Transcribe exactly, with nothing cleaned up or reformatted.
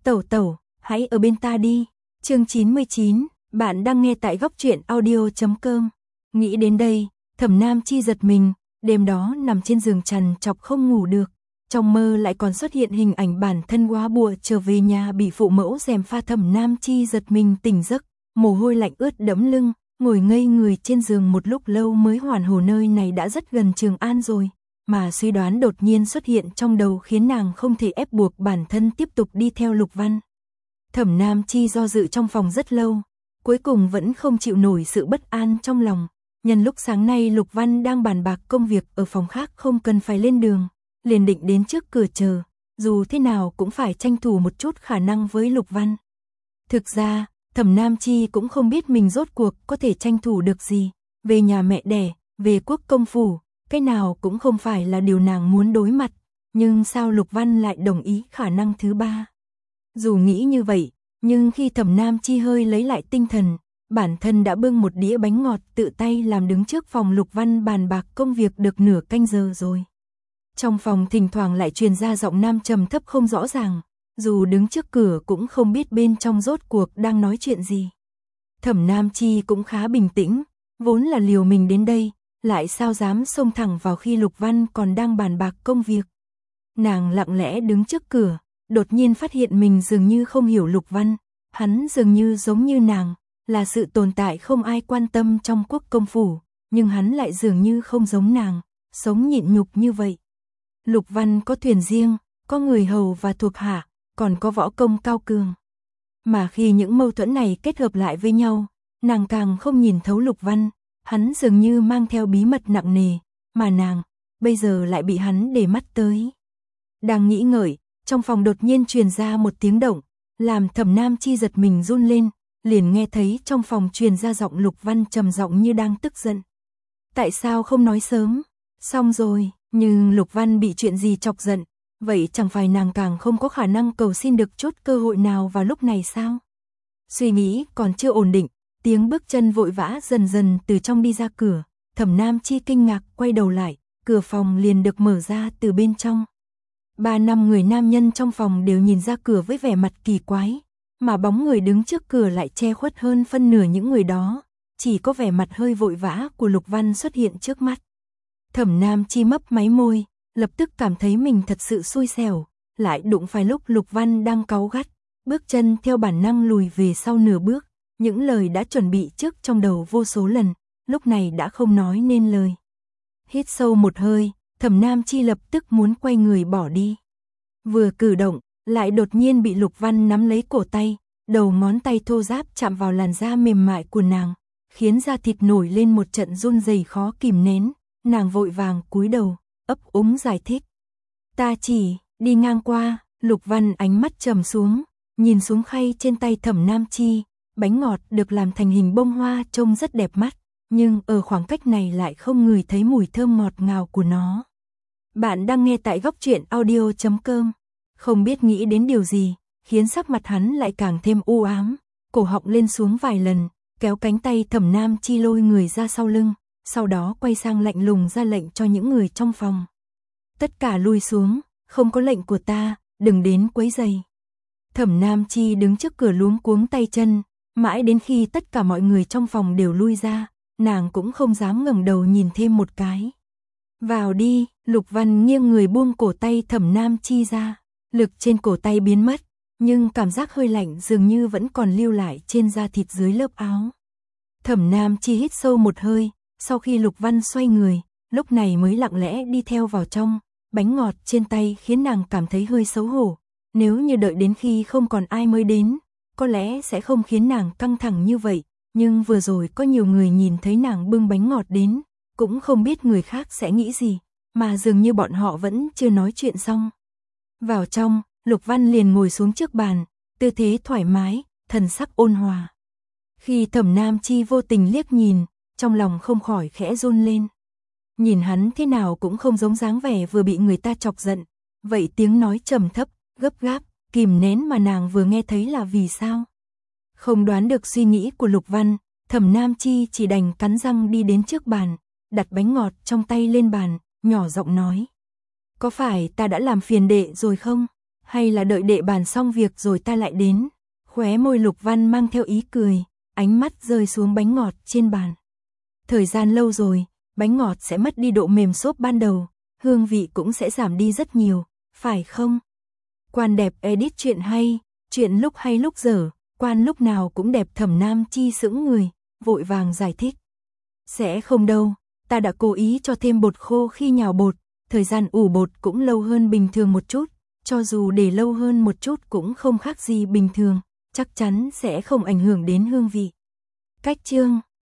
Tẩu tẩu, hãy ở bên ta đi. Chương chín mươi chín, bạn đang nghe tại góc truyện audio chấm com. Nghĩ đến đây, Thẩm Nam Chi giật mình, đêm đó nằm trên giường trằn trọc không ngủ được. Trong mơ lại còn xuất hiện hình ảnh bản thân quá bùa trở về nhà bị phụ mẫu gièm pha. Thẩm Nam Chi giật mình tỉnh giấc, mồ hôi lạnh ướt đẫm lưng, ngồi ngây người trên giường một lúc lâu mới hoàn hồn. Nơi này đã rất gần Trường An rồi, mà suy đoán đột nhiên xuất hiện trong đầu khiến nàng không thể ép buộc bản thân tiếp tục đi theo Lục Văn. Thẩm Nam Chi do dự trong phòng rất lâu, cuối cùng vẫn không chịu nổi sự bất an trong lòng. Nhân lúc sáng nay Lục Văn đang bàn bạc công việc ở phòng khác không cần phải lên đường, liền định đến trước cửa chờ, dù thế nào cũng phải tranh thủ một chút khả năng với Lục Văn. Thực ra, Thẩm Nam Chi cũng không biết mình rốt cuộc có thể tranh thủ được gì, về nhà mẹ đẻ, về quốc công phủ, cái nào cũng không phải là điều nàng muốn đối mặt, nhưng sao Lục Văn lại đồng ý khả năng thứ ba? Dù nghĩ như vậy, nhưng khi Thẩm Nam Chi hơi lấy lại tinh thần, bản thân đã bưng một đĩa bánh ngọt tự tay làm đứng trước phòng Lục Văn bàn bạc công việc được nửa canh giờ rồi. Trong phòng thỉnh thoảng lại truyền ra giọng nam trầm thấp không rõ ràng, dù đứng trước cửa cũng không biết bên trong rốt cuộc đang nói chuyện gì. Thẩm Nam Chi cũng khá bình tĩnh, vốn là liều mình đến đây, lại sao dám xông thẳng vào khi Lục Văn còn đang bàn bạc công việc. Nàng lặng lẽ đứng trước cửa, đột nhiên phát hiện mình dường như không hiểu Lục Văn, hắn dường như giống như nàng, là sự tồn tại không ai quan tâm trong quốc công phủ, nhưng hắn lại dường như không giống nàng, sống nhịn nhục như vậy. Lục Văn có thuyền riêng, có người hầu và thuộc hạ, còn có võ công cao cường. Mà khi những mâu thuẫn này kết hợp lại với nhau, nàng càng không nhìn thấu Lục Văn, hắn dường như mang theo bí mật nặng nề, mà nàng, bây giờ lại bị hắn để mắt tới. Đang nghĩ ngợi, trong phòng đột nhiên truyền ra một tiếng động, làm Thẩm Nam Chi giật mình run lên, liền nghe thấy trong phòng truyền ra giọng Lục Văn trầm giọng như đang tức giận. Tại sao không nói sớm? Xong rồi, nhưng Lục Văn bị chuyện gì chọc giận, vậy chẳng phải nàng càng không có khả năng cầu xin được chút cơ hội nào vào lúc này sao? Suy nghĩ còn chưa ổn định, tiếng bước chân vội vã dần dần từ trong đi ra cửa, Thẩm Nam Chi kinh ngạc quay đầu lại, cửa phòng liền được mở ra từ bên trong. Ba năm người nam nhân trong phòng đều nhìn ra cửa với vẻ mặt kỳ quái, mà bóng người đứng trước cửa lại che khuất hơn phân nửa những người đó, chỉ có vẻ mặt hơi vội vã của Lục Văn xuất hiện trước mắt. Thẩm Nam Chi mấp máy môi, lập tức cảm thấy mình thật sự xui xẻo, lại đụng phải lúc Lục Văn đang cáu gắt, bước chân theo bản năng lùi về sau nửa bước, những lời đã chuẩn bị trước trong đầu vô số lần, lúc này đã không nói nên lời. Hít sâu một hơi, Thẩm Nam Chi lập tức muốn quay người bỏ đi. Vừa cử động, lại đột nhiên bị Lục Văn nắm lấy cổ tay, đầu ngón tay thô ráp chạm vào làn da mềm mại của nàng, khiến da thịt nổi lên một trận run rẩy khó kìm nén, nàng vội vàng cúi đầu, ấp úng giải thích. Ta chỉ đi ngang qua. Lục Văn ánh mắt trầm xuống, nhìn xuống khay trên tay Thẩm Nam Chi, bánh ngọt được làm thành hình bông hoa trông rất đẹp mắt, nhưng ở khoảng cách này lại không ngửi thấy mùi thơm ngọt ngào của nó. Bạn đang nghe tại góc truyện audio chấm com. Không biết nghĩ đến điều gì, khiến sắc mặt hắn lại càng thêm u ám, cổ họng lên xuống vài lần, kéo cánh tay Thẩm Nam Chi lôi người ra sau lưng, sau đó quay sang lạnh lùng ra lệnh cho những người trong phòng. Tất cả lui xuống, không có lệnh của ta, đừng đến quấy rầy. Thẩm Nam Chi đứng trước cửa luống cuống tay chân, mãi đến khi tất cả mọi người trong phòng đều lui ra, nàng cũng không dám ngẩng đầu nhìn thêm một cái. Vào đi. Lục Văn nghiêng người buông cổ tay Thẩm Nam Chi ra, lực trên cổ tay biến mất, nhưng cảm giác hơi lạnh dường như vẫn còn lưu lại trên da thịt dưới lớp áo. Thẩm Nam Chi hít sâu một hơi, sau khi Lục Văn xoay người, lúc này mới lặng lẽ đi theo vào trong, bánh ngọt trên tay khiến nàng cảm thấy hơi xấu hổ, nếu như đợi đến khi không còn ai mới đến, có lẽ sẽ không khiến nàng căng thẳng như vậy, nhưng vừa rồi có nhiều người nhìn thấy nàng bưng bánh ngọt đến, cũng không biết người khác sẽ nghĩ gì, mà dường như bọn họ vẫn chưa nói chuyện xong. Vào trong, Lục Văn liền ngồi xuống trước bàn, tư thế thoải mái, thần sắc ôn hòa. Khi Thẩm Nam Chi vô tình liếc nhìn, trong lòng không khỏi khẽ run lên. Nhìn hắn thế nào cũng không giống dáng vẻ vừa bị người ta chọc giận, vậy tiếng nói trầm thấp, gấp gáp, kìm nén mà nàng vừa nghe thấy là vì sao? Không đoán được suy nghĩ của Lục Văn, Thẩm Nam Chi chỉ đành cắn răng đi đến trước bàn, đặt bánh ngọt trong tay lên bàn, nhỏ giọng nói. Có phải ta đã làm phiền đệ rồi không? Hay là đợi đệ bàn xong việc rồi ta lại đến. Khóe môi Lục Văn mang theo ý cười, ánh mắt rơi xuống bánh ngọt trên bàn. Thời gian lâu rồi, bánh ngọt sẽ mất đi độ mềm xốp ban đầu, hương vị cũng sẽ giảm đi rất nhiều, phải không? Quan đẹp edit chuyện hay, chuyện lúc hay lúc dở, quan lúc nào cũng đẹp. Thẩm Nam Chi sững người, vội vàng giải thích. Sẽ không đâu, ta đã cố ý cho thêm bột khô khi nhào bột, thời gian ủ bột cũng lâu hơn bình thường một chút, cho dù để lâu hơn một chút cũng không khác gì bình thường, chắc chắn sẽ không ảnh hưởng đến hương vị. Cách chương